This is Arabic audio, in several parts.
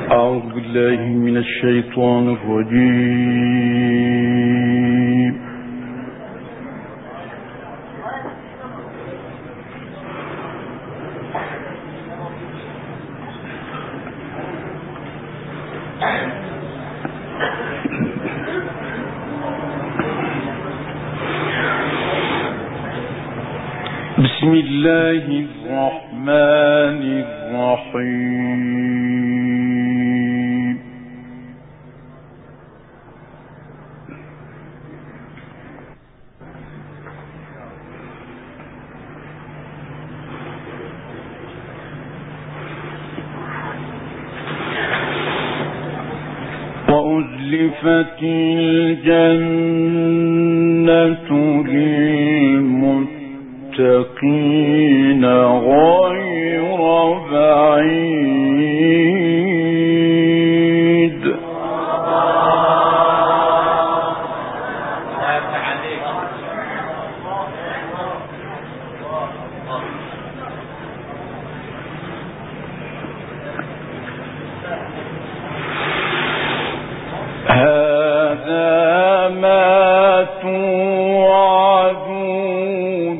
أعوذ بالله من الشيطان الرجيم. بسم الله الرحمن الرحيم. وأزلفت الجنة للمتقين غير بعيد. هذا ما توعدون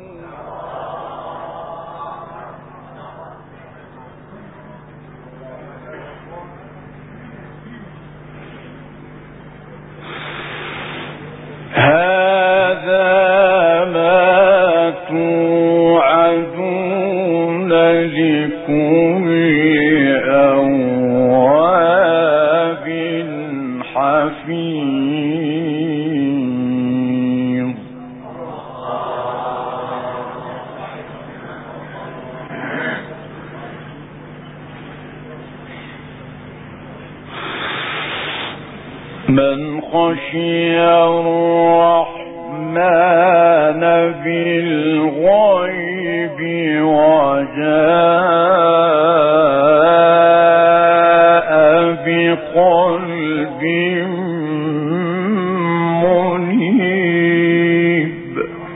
لكل أواب حفيظ. من خشي الرحمن بالغيب وجاء بقلب منيب.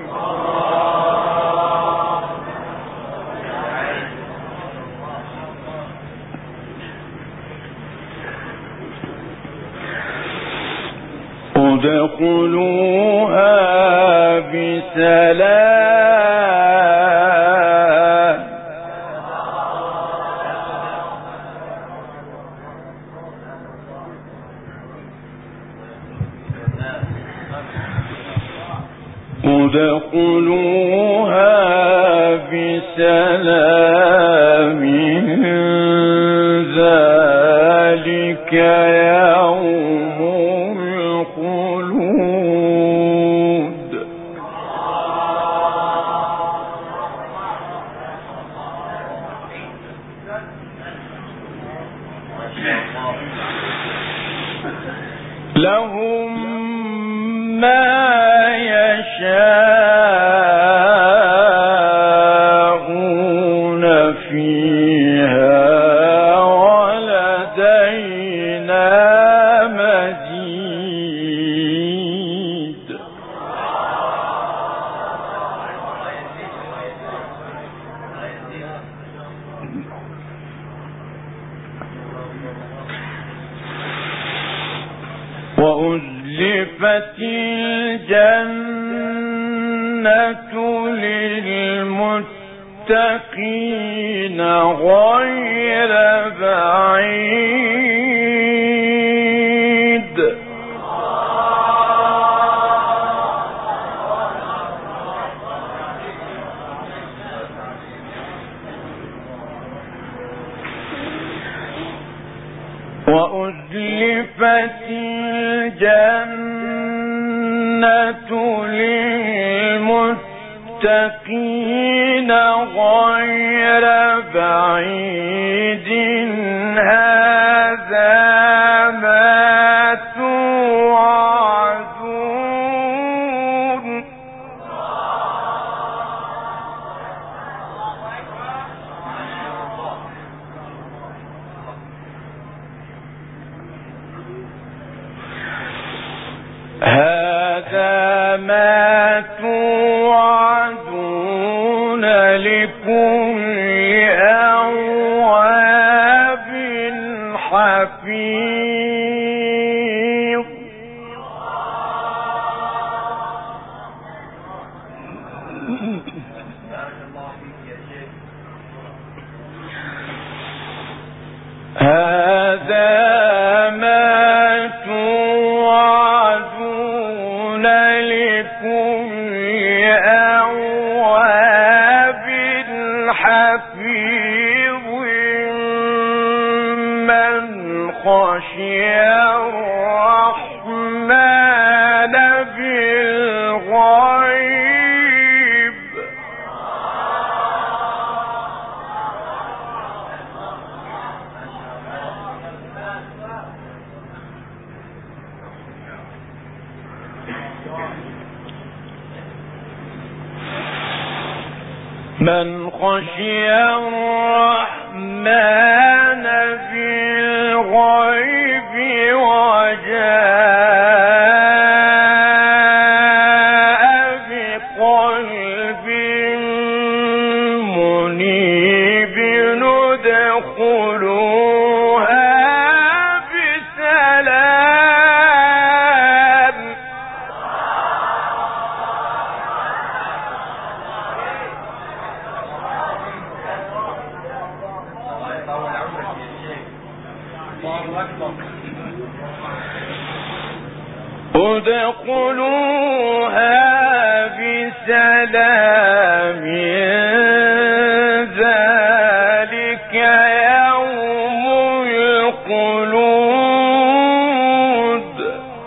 ادخلوها بسلام ادخلوها بسلام ذلك يوم الخلود. لهم ما يشاءون فيها ولدينا مزيد. وأزلفت الجنة للمتقين غير بعيد. وأزلفت الجنة للمتقين غير بعيد. هذا ما توعدون. هذا ما توعدون لكل أواب حفيظ هذا ما توعدون لكل أواب حفيظ من خشي الرحمن بالغيب من خشي الرحمن بالغيب وجاء بقلب منيب ندخلوها بسلام ادخلوها بسلام ذلك يوم الخلود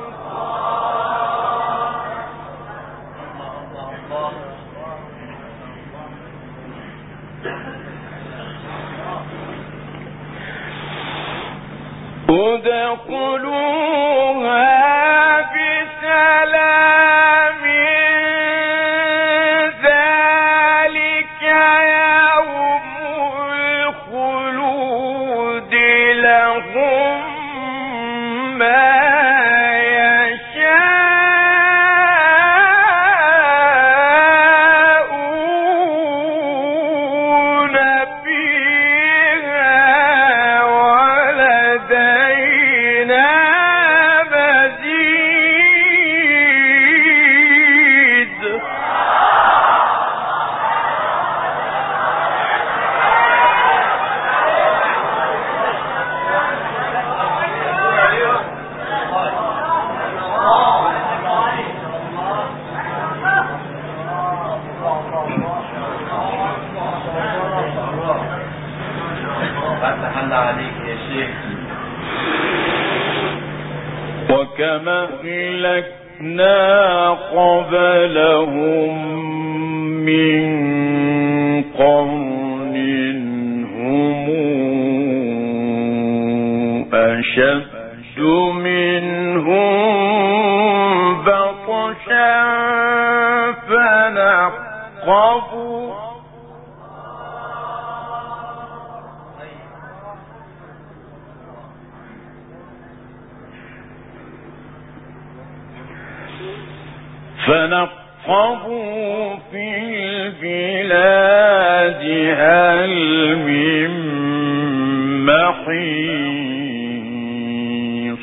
ادخلوها بسلام ذلك يوم الخلود لهم ما يشاءون فيها ولدينا مزيد وكما أهلكنا قبلهم من قرن هم أشد منهم بطشا فنقبوا في البلاد هل من محيص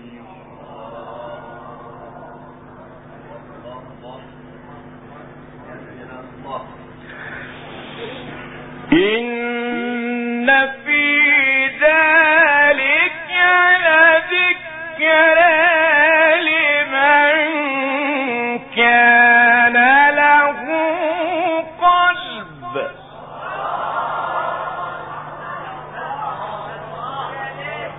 إن في ذلك لذكرى لمن كان له قلب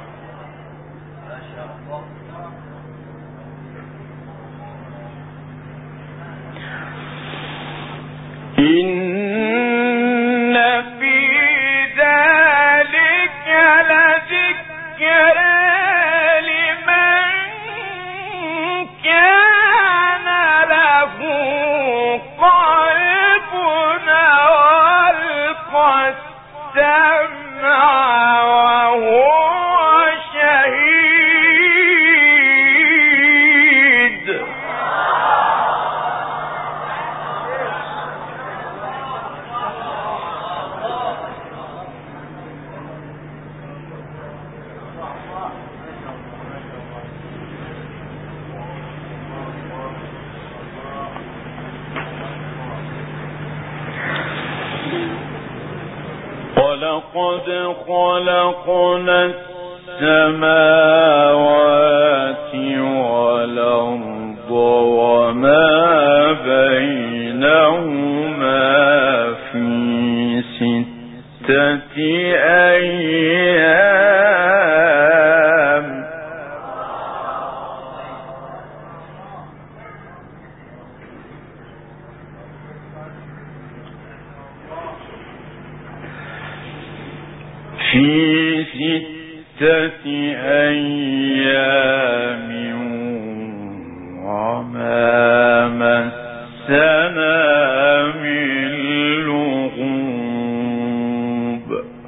ولقد خلقنا السماوات والأرض وما بينهما في 6 أيام وما مسنا من لغوب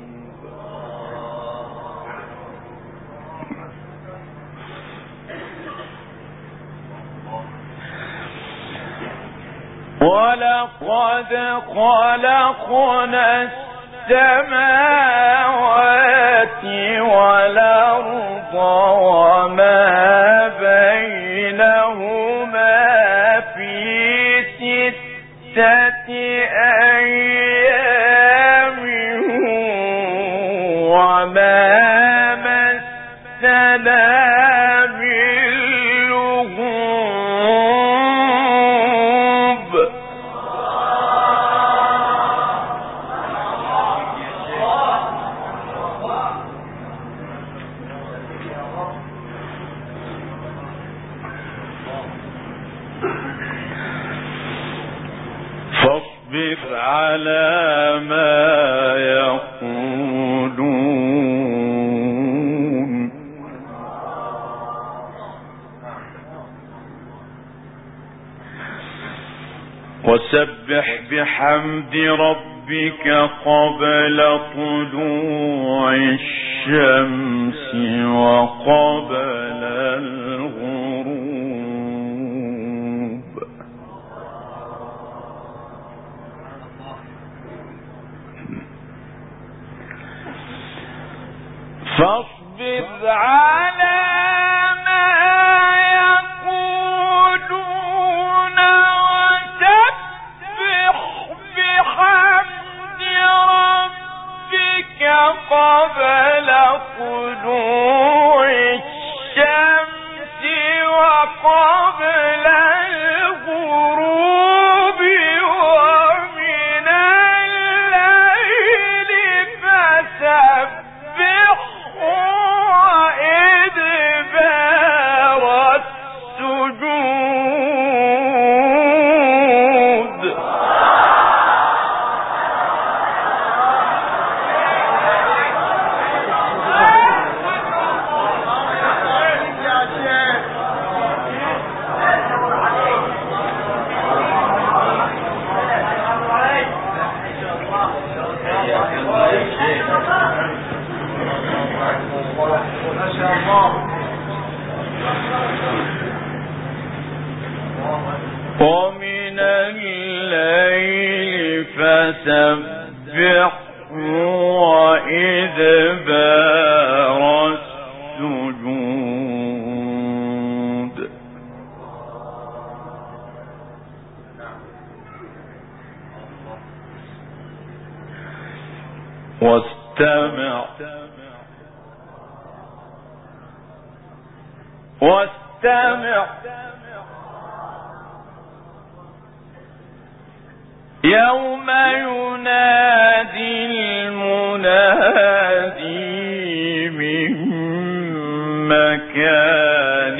ولقد خلقنا السماوات والأرض وما بينهما في 6 أيام وما مسنا من لغوب فاصبر على ما يقولون وسبح بحمد ربك قبل طلوع الشمس وقبل الغروب فاصبر على ما يقولون وسبح بحمد ربك قبل طلوع الشمس وقبل الغروب ومن الليل فسبح وإدبار السجود ومن الليل فسبح وإدبار السجود واستمع يوم ينادي المنادي من مكان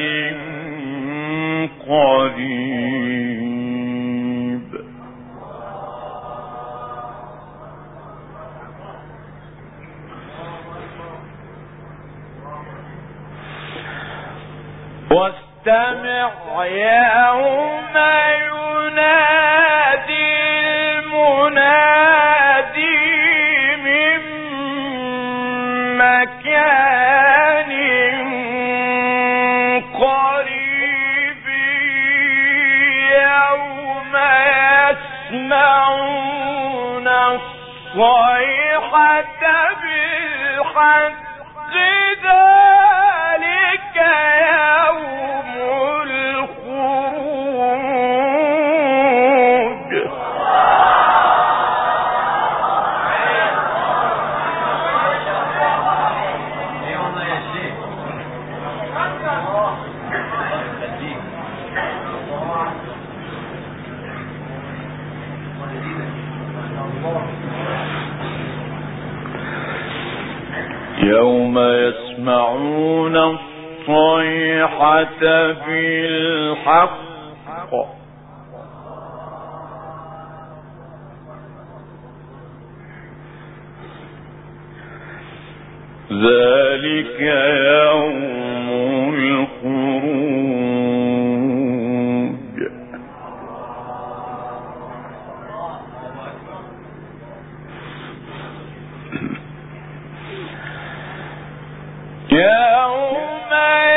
قريب واستمع يوم ينادي المنادي من مكان قريب يوم يسمعون الصيحة بالحق ذلك يوم الخروج يوم يسمعون الصيحة بالحق ذلك يوم الخروج يوم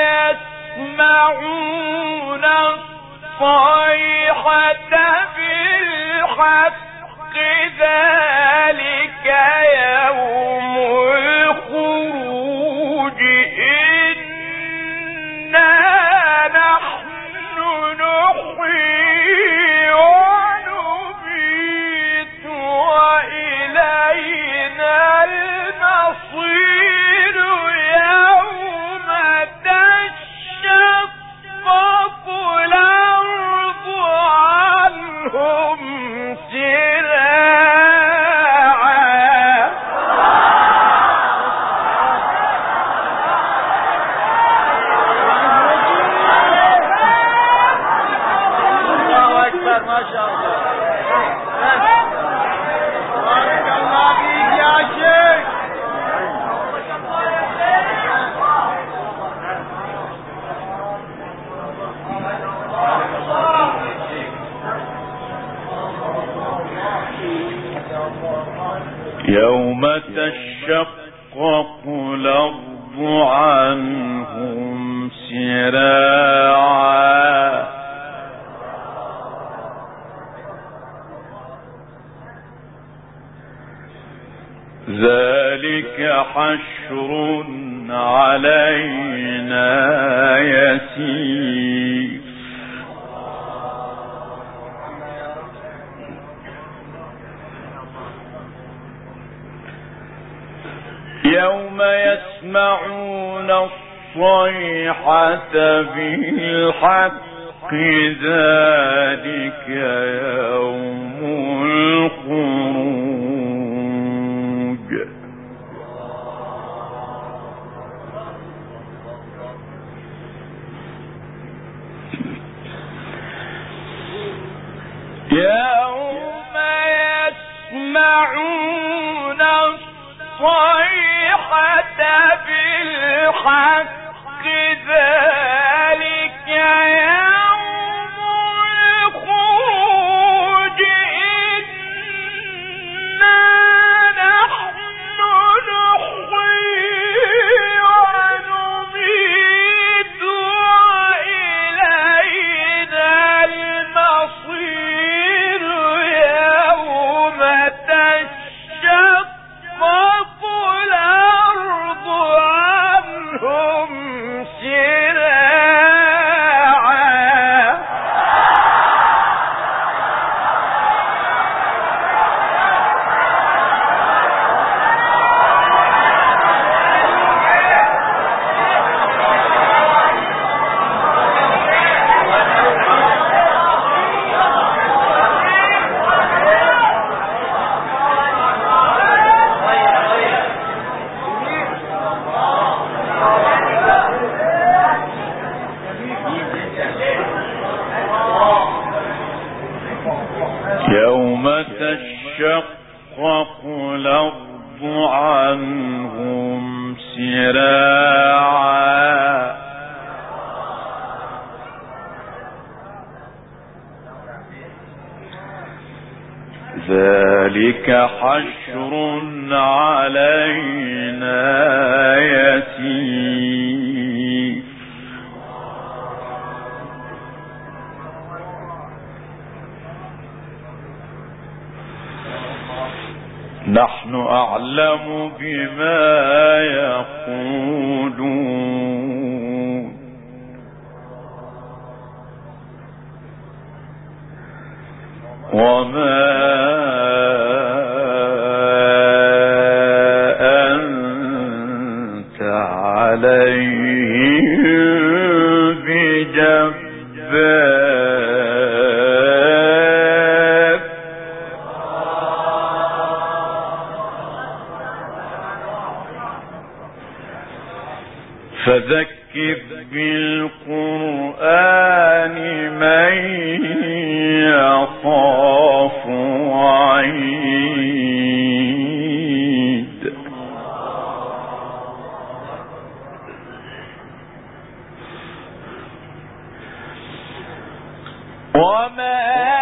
يسمعون الصيحة بالحق ذلك يوم الخروج إنا نحن نحيي ونميت وإلينا المصير يوم تشقق الأرض عنهم سراعا الله أكبر ما شاء الله بارك الله فيك يا شيخ يوم تشقق الأرض عنهم سراعا ذلك حشر علينا يسير يوم يسمعون الصيحة بالحق ذلك يوم الخروج يوم يسمعون الصيحة بالحق ذلك يوم الخروج إنا نحن نحيي ونميت وإلينا المصير يوم تشقق الأرض عنهم سراعا يوم تشقق الأرض عنهم سراعا ذلك حشر علينا يسير نحن أعلم بما يقولون وما أنت عليهم بجبار فذكر بالقرآن من يخاف وعيد. وما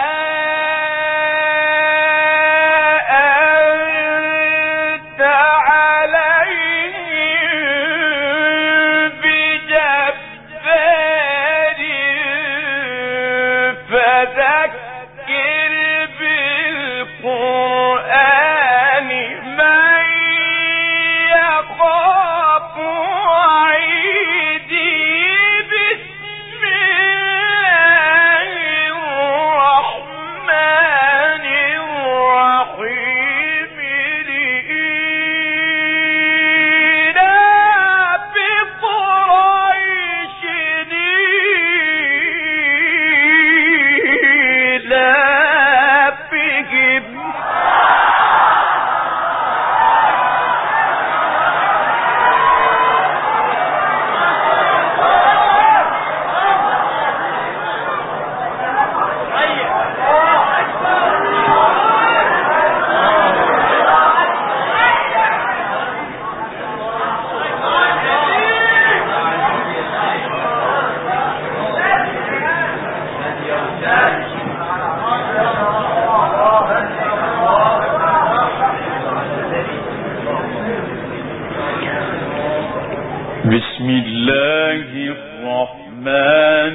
بسم الله الرحمن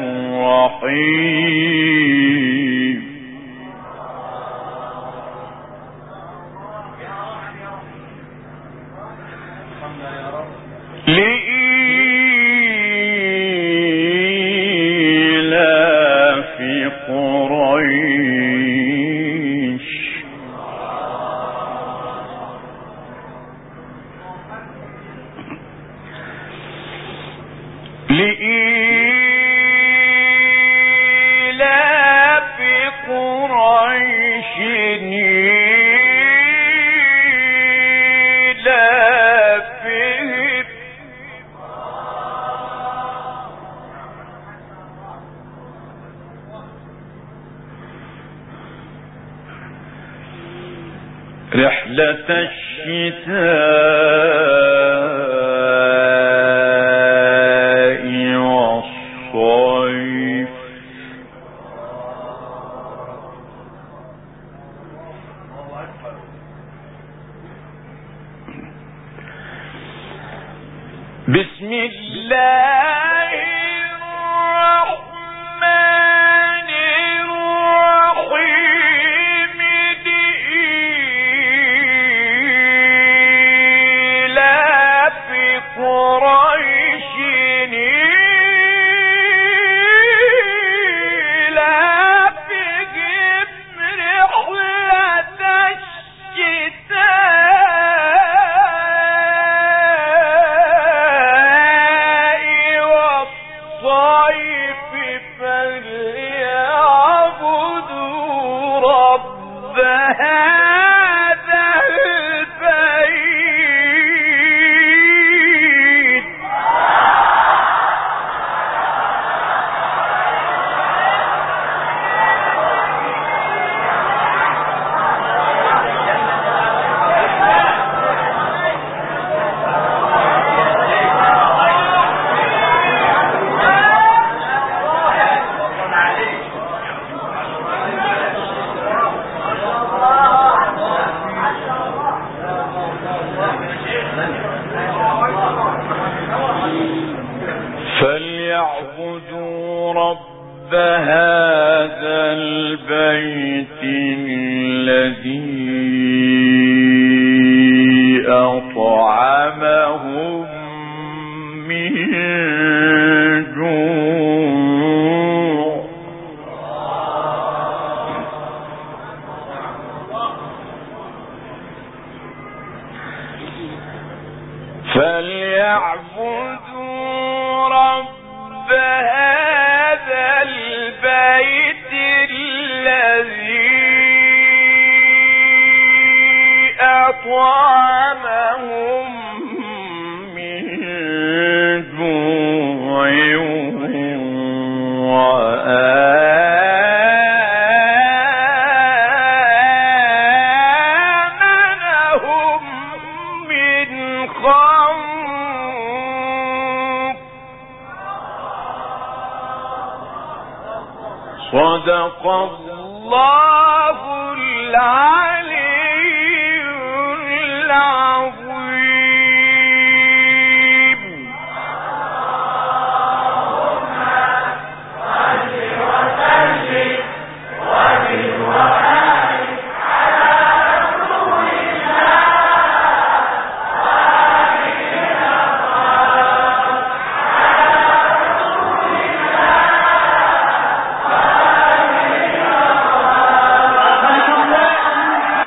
الرحيم. لإيلاف قريش رحلة الشتاء والصيف. بسم الله الرحمن الرحيم. لإيلاف قريش إيلافهم رحلة الشتاء والصيف فليعبدوا رب هذا البيت. فليعبدوا رب هذا البيت الذي أطعمهم من جوع. فليعبدوا رب هذا البيت الذي أطعمهم من صدق الله العلي العظيم.